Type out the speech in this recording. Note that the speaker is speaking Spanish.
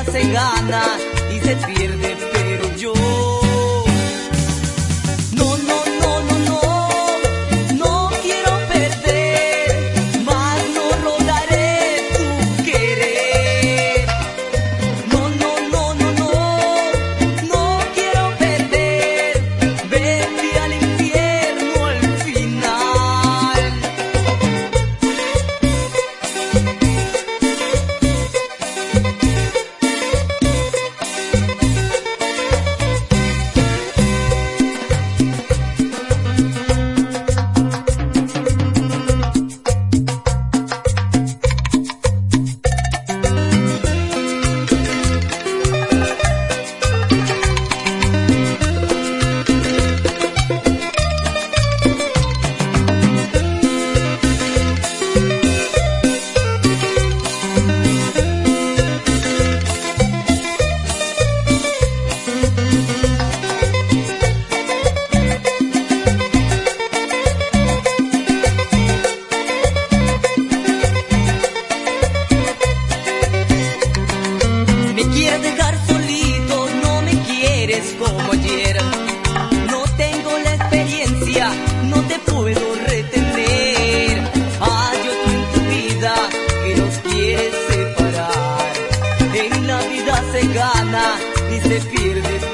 se gana y se pierde, pero yo no, no, no, no, no, no quiero perder, mas no rogaré tu querer. No, no, no, no, no, no quiero perder, vete al infierno al final. Quieres dejar solito, no me quieres como ayer. No tengo la experiencia, no te puedo retener. Hay otro en tu vida que nos quiere separar. En la vida se gana y se pierde.